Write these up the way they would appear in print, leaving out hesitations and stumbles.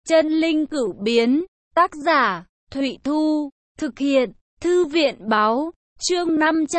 Chân linh cửu biến, tác giả, Thụy Thu, thực hiện, Thư viện báo, chương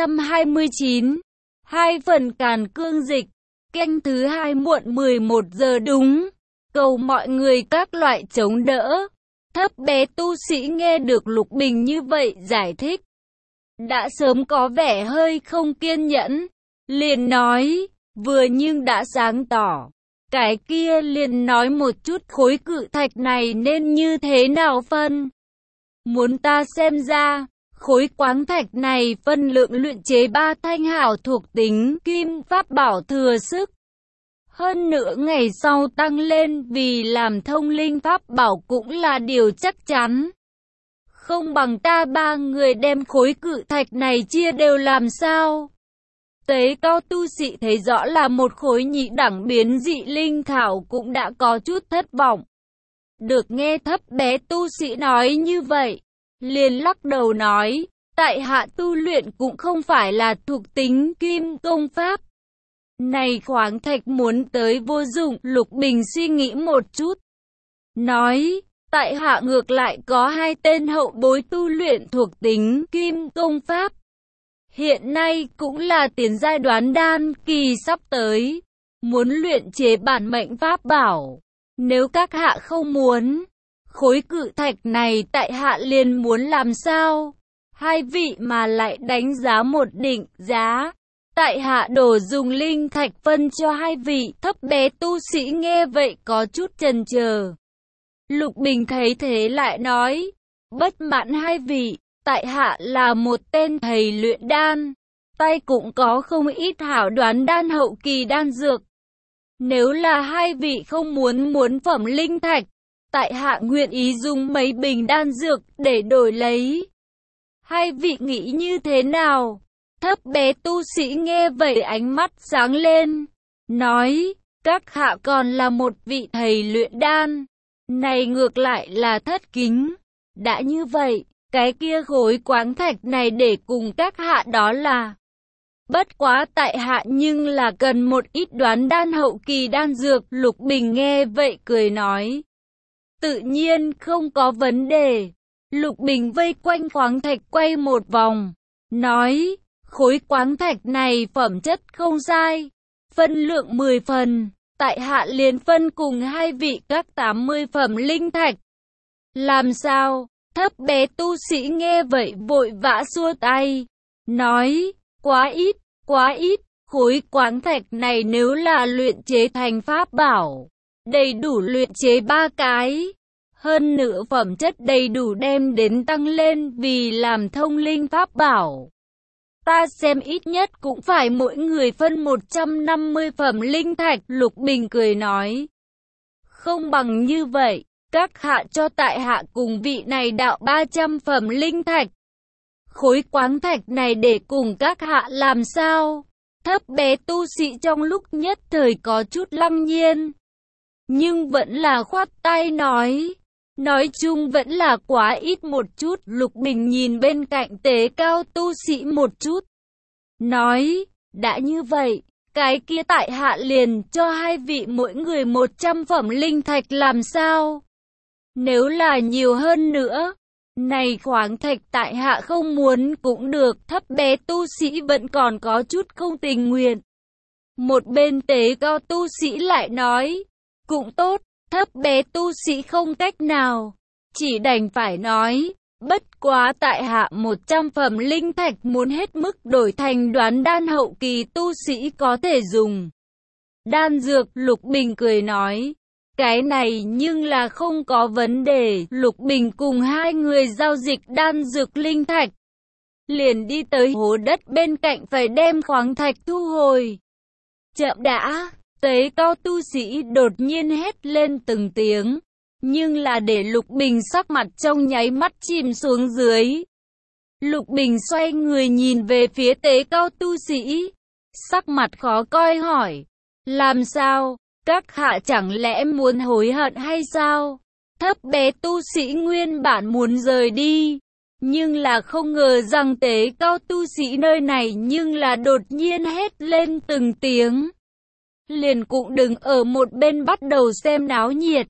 529. 2 phần Càn Cương Dịch, canh thứ 2 muộn 11 giờ đúng. Cầu mọi người các loại chống đỡ. Thấp bé tu sĩ nghe được Lục Bình như vậy giải thích, đã sớm có vẻ hơi không kiên nhẫn, liền nói, vừa nhưng đã sáng tỏ. Cái kia liền nói một chút khối cự thạch này nên như thế nào phân. Muốn ta xem ra, khối quáng thạch này phân lượng luyện chế 3 thanh hảo thuộc tính kim pháp bảo thừa sức. Hơn nữa ngày sau tăng lên vì làm thông linh pháp bảo cũng là điều chắc chắn. Không bằng ta 3 người đem khối cự thạch này chia đều làm sao? Tế cao tu sĩ thấy rõ là một khối nhị đẳng biến dị linh thảo cũng đã có chút thất vọng. Được nghe thấp bé tu sĩ nói như vậy, liền lắc đầu nói, tại hạ tu luyện cũng không phải là thuộc tính kim công pháp. Này khoáng thạch muốn tới vô dụng. Lục Bình suy nghĩ một chút, nói, tại hạ ngược lại có 2 tên hậu bối tu luyện thuộc tính kim công pháp. Hiện nay cũng là tiền giai đoán đan kỳ sắp tới, muốn luyện chế bản mệnh pháp bảo. Nếu các hạ không muốn, khối cự thạch này tại hạ liền muốn làm sao? 2 vị mà lại đánh giá một định giá. Tại hạ đổ dùng linh thạch phân cho 2 vị. Thấp bé tu sĩ nghe vậy có chút chần chờ. Lục Bình thấy thế lại nói, bất mãn 2 vị. Tại hạ là một tên thầy luyện đan, tay cũng có không ít hảo đoán đan hậu kỳ đan dược. Nếu là 2 vị không muốn phẩm linh thạch, tại hạ nguyện ý dùng mấy bình đan dược để đổi lấy. 2 vị nghĩ như thế nào? Thấp bé tu sĩ nghe vậy ánh mắt sáng lên, nói, các hạ còn là một vị thầy luyện đan, này ngược lại là thất kính. Đã như vậy, cái kia khối quáng thạch này để cùng các hạ đó là. Bất quá tại hạ nhưng là cần một ít đoán đan hậu kỳ đan dược. Lục Bình nghe vậy cười nói, tự nhiên không có vấn đề. Lục Bình vây quanh khoáng thạch quay một vòng, nói, khối quáng thạch này phẩm chất không sai, phân lượng 10 phần, tại hạ liền phân cùng 2 vị các 80 phẩm linh thạch. Làm sao? Thấp bé tu sĩ nghe vậy vội vã xua tay, nói, quá ít, khối quáng thạch này nếu là luyện chế thành pháp bảo, đầy đủ luyện chế 3 cái. Hơn nữa phẩm chất đầy đủ đem đến tăng lên vì làm thông linh pháp bảo. Ta xem ít nhất cũng phải mỗi người phân 150 phẩm linh thạch. Lục Bình cười nói, không bằng như vậy, các hạ cho tại hạ cùng vị này đạo 300 phẩm linh thạch. Khối quáng thạch này để cùng các hạ làm sao? Thấp bé tu sĩ trong lúc nhất thời có chút lăng nhiên, nhưng vẫn là khoát tay nói chung vẫn là quá ít một chút. Lục Bình nhìn bên cạnh tế cao tu sĩ một chút, nói, đã như vậy, cái kia tại hạ liền cho 2 vị mỗi người 100 phẩm linh thạch làm sao? Nếu là nhiều hơn nữa, này khoáng thạch tại hạ không muốn cũng được. Thấp bé tu sĩ vẫn còn có chút không tình nguyện. Một bên tế cao tu sĩ lại nói, cũng tốt. Thấp bé tu sĩ không cách nào, chỉ đành phải nói, bất quá tại hạ 100 phẩm linh thạch muốn hết mức đổi thành đoán đan hậu kỳ tu sĩ có thể dùng đan dược. Lục Bình cười nói, cái này nhưng là không có vấn đề. Lục Bình cùng 2 người giao dịch đan dược linh thạch, liền đi tới hố đất bên cạnh phải đem khoáng thạch thu hồi. Chậm đã! Tế cao tu sĩ đột nhiên hét lên từng tiếng, nhưng là để Lục Bình sắc mặt trong nháy mắt chìm xuống dưới. Lục Bình xoay người nhìn về phía tế cao tu sĩ, sắc mặt khó coi hỏi, làm sao? Các hạ chẳng lẽ muốn hối hận hay sao? Thấp bé tu sĩ nguyên bản muốn rời đi, nhưng là không ngờ rằng tế cao tu sĩ nơi này nhưng là đột nhiên hét lên từng tiếng. Liền cũng đừng ở một bên bắt đầu xem náo nhiệt,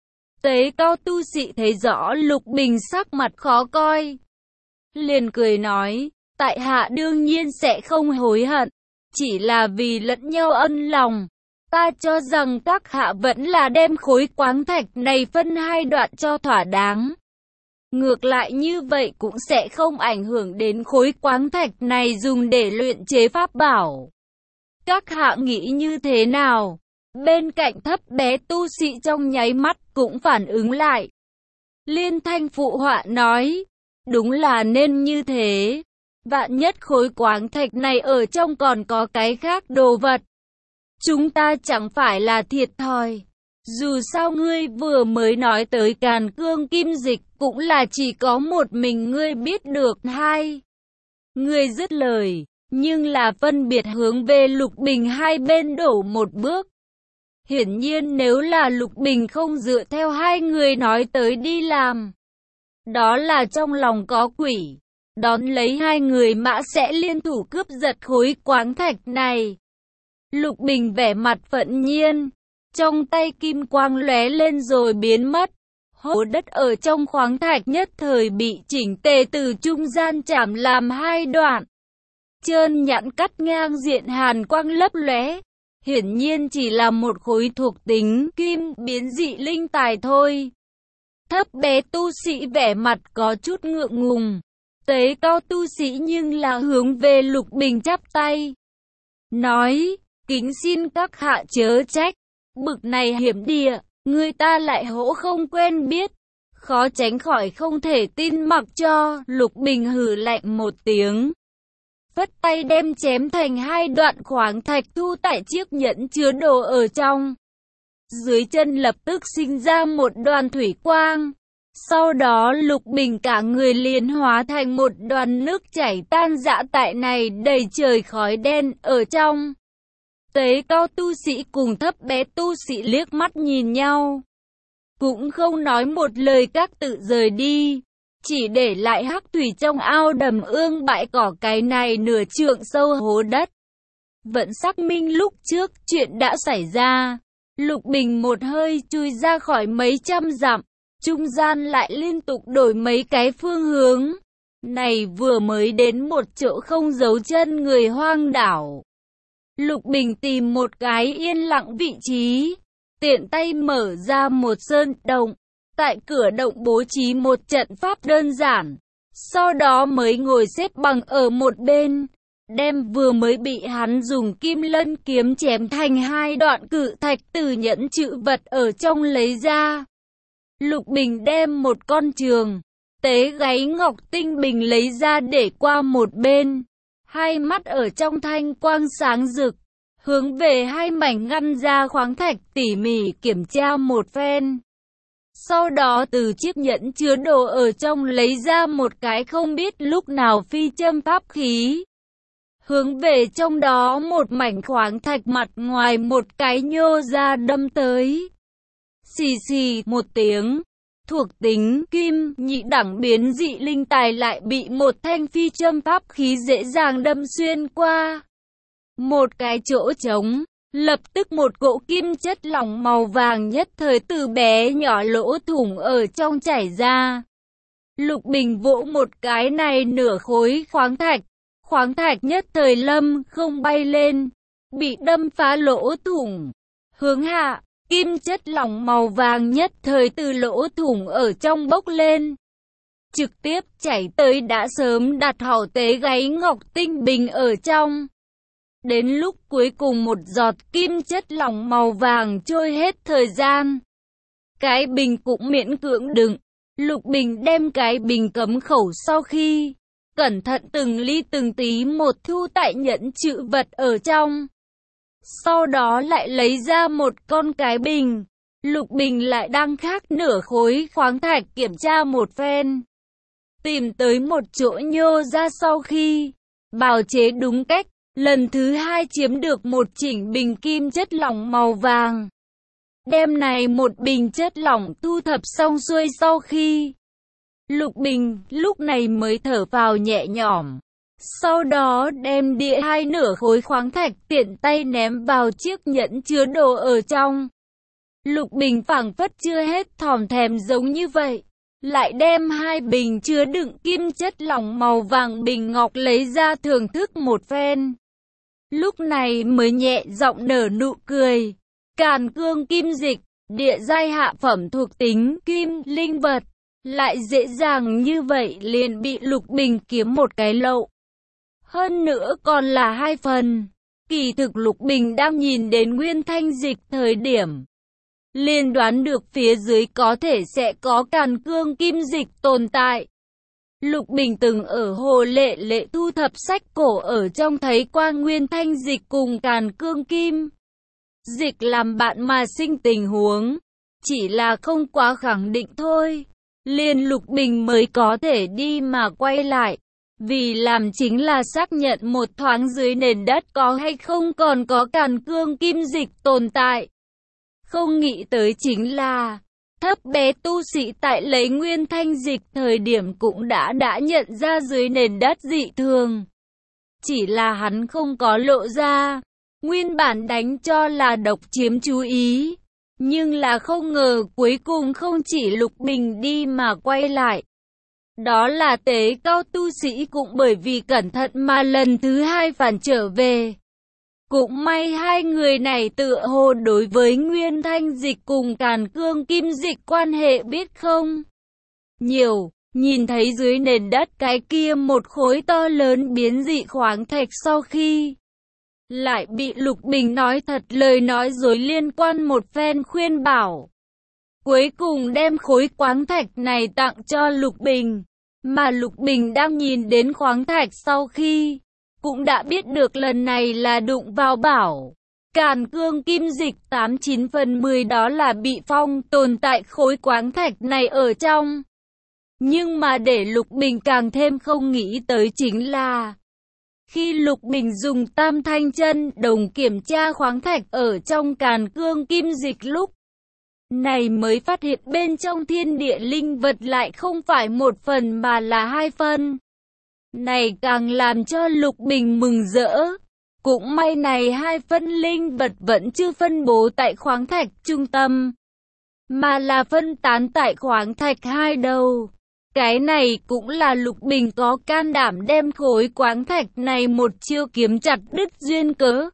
Tế cao tu sĩ thấy rõ Lục Bình sắc mặt khó coi, liền cười nói, tại hạ đương nhiên sẽ không hối hận, chỉ là vì lẫn nhau ân lòng. Ta cho rằng các hạ vẫn là đem khối quáng thạch này phân hai đoạn cho thỏa đáng. Ngược lại như vậy cũng sẽ không ảnh hưởng đến khối quáng thạch này dùng để luyện chế pháp bảo. Các hạ nghĩ như thế nào? Bên cạnh thấp bé tu sĩ trong nháy mắt cũng phản ứng lại. Liên thanh phụ họa nói, đúng là nên như thế. Vạn nhất khối quáng thạch này ở trong còn có cái khác đồ vật, chúng ta chẳng phải là thiệt thòi. Dù sao ngươi vừa mới nói tới Càn Cương Kim Dịch cũng là chỉ có một mình ngươi biết được. Hai ngươi dứt lời, nhưng là phân biệt hướng về Lục Bình hai bên đổ một bước. Hiển nhiên nếu là Lục Bình không dựa theo hai người nói tới đi làm, đó là trong lòng có quỷ, đón lấy hai người mã sẽ liên thủ cướp giật khối quáng thạch này. Lục Bình vẻ mặt phẫn nhiên, trong tay kim quang lóe lên rồi biến mất. Hố đất ở trong khoáng thạch nhất thời bị chỉnh tề từ trung gian chảm làm hai đoạn. Trơn nhẵn cắt ngang diện hàn quang lấp lóe. Hiển nhiên chỉ là một khối thuộc tính kim biến dị linh tài thôi. Thấp bé tu sĩ vẻ mặt có chút ngượng ngùng. Tế cao tu sĩ nhưng là hướng về Lục Bình chắp tay, nói, kính xin các hạ chớ trách. Bực này hiểm địa, người ta lại hỗ không quen biết, khó tránh khỏi không thể tin mặc cho. Lục Bình hừ lạnh một tiếng, vất tay đem chém thành hai đoạn khoáng thạch thu tại chiếc nhẫn chứa đồ ở trong. Dưới chân lập tức sinh ra một đoàn thủy quang. Sau đó Lục Bình cả người liền hóa thành một đoàn nước chảy tan rã tại này đầy trời khói đen ở trong. Tế cao tu sĩ cùng thấp bé tu sĩ liếc mắt nhìn nhau, cũng không nói một lời, các tự rời đi, chỉ để lại hắc thủy trong ao đầm ương bãi cỏ cái này nửa trượng sâu hố đất. Vẫn xác minh lúc trước chuyện đã xảy ra. Lục Bình một hơi chui ra khỏi mấy trăm dặm, trung gian lại liên tục đổi mấy cái phương hướng. Này vừa mới đến một chỗ không giấu chân người hoang đảo. Lục Bình tìm một cái yên lặng vị trí, tiện tay mở ra một sơn động, tại cửa động bố trí một trận pháp đơn giản, sau đó mới ngồi xếp bằng ở một bên, đem vừa mới bị hắn dùng kim lân kiếm chém thành hai đoạn cự thạch từ nhẫn chữ vật ở trong lấy ra. Lục Bình đem một con trường tế gáy ngọc tinh bình lấy ra để qua một bên, hai mắt ở trong thanh quang sáng rực, hướng về hai mảnh ngăn ra khoáng thạch tỉ mỉ kiểm tra một phen. Sau đó từ chiếc nhẫn chứa đồ ở trong lấy ra một cái không biết lúc nào phi châm pháp khí, hướng về trong đó một mảnh khoáng thạch mặt ngoài một cái nhô ra đâm tới. Xì xì một tiếng, thuộc tính kim nhị đẳng biến dị linh tài lại bị một thanh phi châm pháp khí dễ dàng đâm xuyên qua một cái chỗ trống, lập tức một cỗ kim chất lỏng màu vàng nhất thời từ bé nhỏ lỗ thủng ở trong chảy ra. Lục Bình vỗ một cái này nửa khối khoáng thạch nhất thời lâm không bay lên, bị đâm phá lỗ thủng. Hướng hạ, kim chất lỏng màu vàng nhất thời từ lỗ thủng ở trong bốc lên, trực tiếp chảy tới đã sớm đặt hảo tế gáy ngọc tinh bình ở trong. Đến lúc cuối cùng một giọt kim chất lỏng màu vàng trôi hết thời gian, cái bình cũng miễn cưỡng đựng. Lục Bình đem cái bình cấm khẩu sau khi cẩn thận từng ly từng tí một thu tại nhẫn chữ vật ở trong. Sau đó lại lấy ra một con cái bình. Lục Bình lại đang khác nửa khối khoáng thạch kiểm tra một phen, tìm tới một chỗ nhô ra sau khi bào chế đúng cách. Lần thứ hai chiếm được một chỉnh bình kim chất lỏng màu vàng. Đem này một bình chất lỏng thu thập xong xuôi sau khi, Lục Bình lúc này mới thở vào nhẹ nhõm. Sau đó đem đĩa hai nửa khối khoáng thạch tiện tay ném vào chiếc nhẫn chứa đồ ở trong. Lục Bình phảng phất chưa hết thòm thèm giống như vậy, lại đem 2 bình chứa đựng kim chất lỏng màu vàng bình ngọc lấy ra thưởng thức một phen. Lúc này mới nhẹ giọng nở nụ cười. Càn cương kim dịch, địa giai hạ phẩm thuộc tính kim linh vật, lại dễ dàng như vậy liền bị Lục Bình kiếm một cái lậu. Hơn nữa còn là 2 phần. Kỳ thực Lục Bình đang nhìn đến nguyên thanh dịch thời điểm, liền đoán được phía dưới có thể sẽ có càn cương kim dịch tồn tại. Lục Bình từng ở Hồ Lệ Lệ thu thập sách cổ ở trong thấy qua nguyên thanh dịch cùng càn cương kim dịch làm bạn mà sinh tình huống, chỉ là không quá khẳng định thôi. Liền Lục Bình mới có thể đi mà quay lại, vì làm chính là xác nhận một thoáng dưới nền đất có hay không còn có càn cương kim dịch tồn tại. Không nghĩ tới chính là thấp bé tu sĩ tại lấy nguyên thanh dịch thời điểm cũng đã nhận ra dưới nền đất dị thường. Chỉ là hắn không có lộ ra, nguyên bản đánh cho là độc chiếm chú ý. Nhưng là không ngờ cuối cùng không chỉ Lục Bình đi mà quay lại. Đó là tế cao tu sĩ cũng bởi vì cẩn thận mà lần thứ 2 phản trở về. Cũng may 2 người này tựa hồ đối với nguyên thanh dịch cùng càn cương kim dịch quan hệ biết không nhiều, nhìn thấy dưới nền đất cái kia một khối to lớn biến dị khoáng thạch sau khi lại bị Lục Bình nói thật lời nói dối liên quan một phen khuyên bảo. Cuối cùng đem khối khoáng thạch này tặng cho Lục Bình, mà Lục Bình đang nhìn đến khoáng thạch sau khi cũng đã biết được lần này là đụng vào bảo. Càn cương kim dịch 89 phần 10 đó là bị phong tồn tại khối khoáng thạch này ở trong. Nhưng mà để Lục Bình càng thêm không nghĩ tới chính là khi Lục Bình dùng tam thanh chân đồng kiểm tra khoáng thạch ở trong càn cương kim dịch lúc này mới phát hiện bên trong thiên địa linh vật lại không phải 1 phần mà là 2 phần. Này càng làm cho Lục Bình mừng rỡ. Cũng may này 2 phân linh vật vẫn chưa phân bố tại khoáng thạch trung tâm, mà là phân tán tại khoáng thạch 2 đầu. Cái này cũng là Lục Bình có can đảm đem khối khoáng thạch này một chiêu kiếm chặt đứt duyên cớ.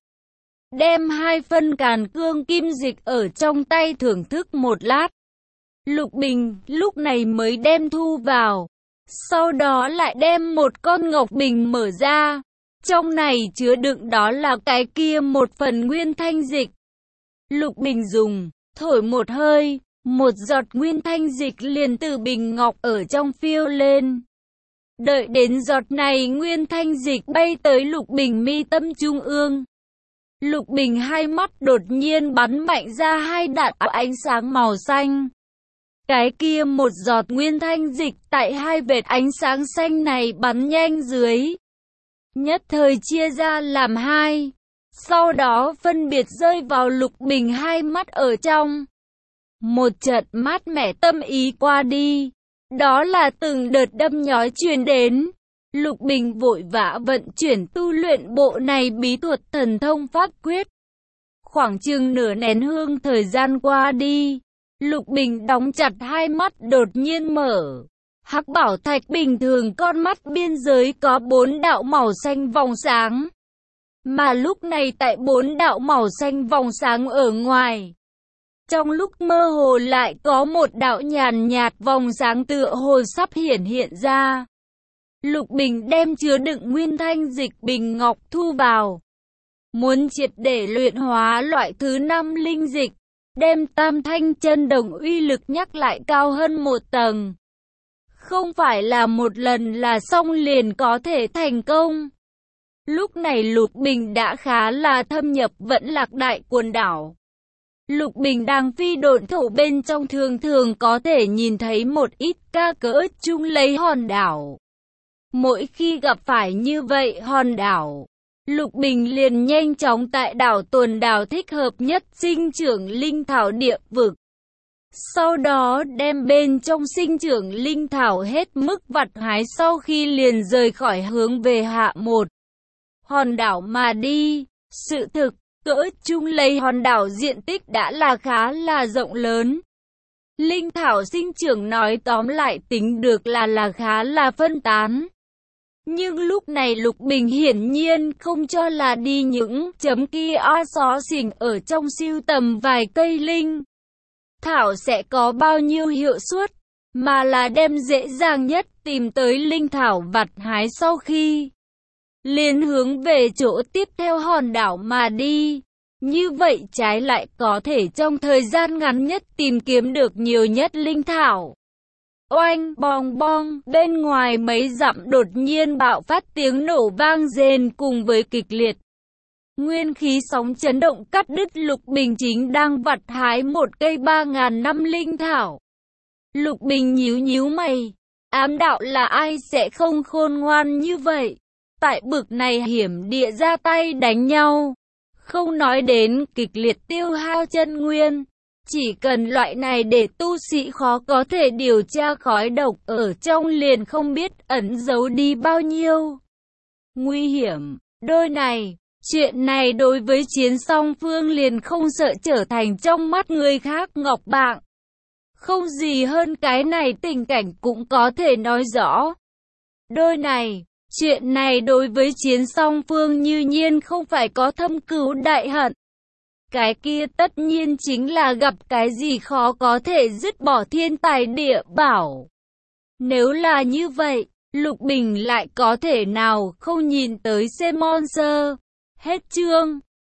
Đem 2 phân càn cương kim dịch ở trong tay thưởng thức một lát. Lục Bình lúc này mới đem thu vào. Sau đó lại đem một con ngọc bình mở ra. Trong này chứa đựng đó là cái kia 1 phần nguyên thanh dịch. Lục Bình dùng, thổi một hơi, một giọt nguyên thanh dịch liền từ bình ngọc ở trong phiêu lên. Đợi đến giọt này nguyên thanh dịch bay tới Lục Bình mi tâm trung ương. Lục Bình hai mắt đột nhiên bắn mạnh ra 2 đạn ánh sáng màu xanh. Cái kia một giọt nguyên thanh dịch tại 2 vệt ánh sáng xanh này bắn nhanh dưới. Nhất thời chia ra làm 2. Sau đó phân biệt rơi vào Lục Bình hai mắt ở trong. Một trận mát mẻ tâm ý qua đi. Đó là từng đợt đâm nhói truyền đến. Lục Bình vội vã vận chuyển tu luyện bộ này bí thuật thần thông pháp quyết. Khoảng chừng nửa nén hương thời gian qua đi. Lục Bình đóng chặt hai mắt đột nhiên mở. Hắc bảo thạch bình thường con mắt biên giới có 4 đạo màu xanh vòng sáng. Mà lúc này tại 4 đạo màu xanh vòng sáng ở ngoài. Trong lúc mơ hồ lại có một đạo nhàn nhạt vòng sáng tựa hồ sắp hiện ra. Lục Bình đem chứa đựng nguyên thanh dịch bình ngọc thu vào. Muốn triệt để luyện hóa loại thứ 5 linh dịch. Đem tam thanh chân đồng uy lực nhắc lại cao hơn 1 tầng. Không phải là một lần là xong liền có thể thành công. Lúc này Lục Bình đã khá là thâm nhập Vẫn Lạc đại quần đảo. Lục Bình đang phi độn thổ bên trong thường có thể nhìn thấy một ít ca cỡ chung lấy hòn đảo. Mỗi khi gặp phải như vậy hòn đảo, Lục Bình liền nhanh chóng tại đảo tuần đảo thích hợp nhất sinh trưởng linh thảo địa vực. Sau đó đem bên trong sinh trưởng linh thảo hết mức vặt hái sau khi liền rời khỏi hướng về hạ một hòn đảo mà đi. Sự thực, cỡ chung lấy hòn đảo diện tích đã là khá là rộng lớn. Linh thảo sinh trưởng nói tóm lại tính được là khá là phân tán. Nhưng lúc này Lục Bình hiển nhiên không cho là đi những chấm kia xó xỉnh ở trong sưu tầm vài cây linh thảo sẽ có bao nhiêu hiệu suất, mà là đem dễ dàng nhất tìm tới linh thảo vặt hái sau khi liền hướng về chỗ tiếp theo hòn đảo mà đi. Như vậy trái lại có thể trong thời gian ngắn nhất tìm kiếm được nhiều nhất linh thảo. Oanh, bong bong, bên ngoài mấy dặm đột nhiên bạo phát tiếng nổ vang rền cùng với kịch liệt. Nguyên khí sóng chấn động cắt đứt Lục Bình chính đang vặt hái một cây 3.000 năm linh thảo. Lục Bình nhíu nhíu mày, ám đạo là ai sẽ không khôn ngoan như vậy. Tại bực này hiểm địa ra tay đánh nhau, không nói đến kịch liệt tiêu hao chân nguyên. Chỉ cần loại này để tu sĩ khó có thể điều tra khói độc ở trong liền không biết ẩn giấu đi bao nhiêu nguy hiểm. Đôi này, chuyện này đối với chiến song phương liền không sợ trở thành trong mắt người khác ngọc bạng. Không gì hơn cái này tình cảnh cũng có thể nói rõ. Đôi này, chuyện này đối với chiến song phương như nhiên không phải có thâm cừu đại hận. Cái kia tất nhiên chính là gặp cái gì khó có thể dứt bỏ thiên tài địa bảo. Nếu là như vậy, Lục Bình lại có thể nào không nhìn tới Semonser. Hết chương.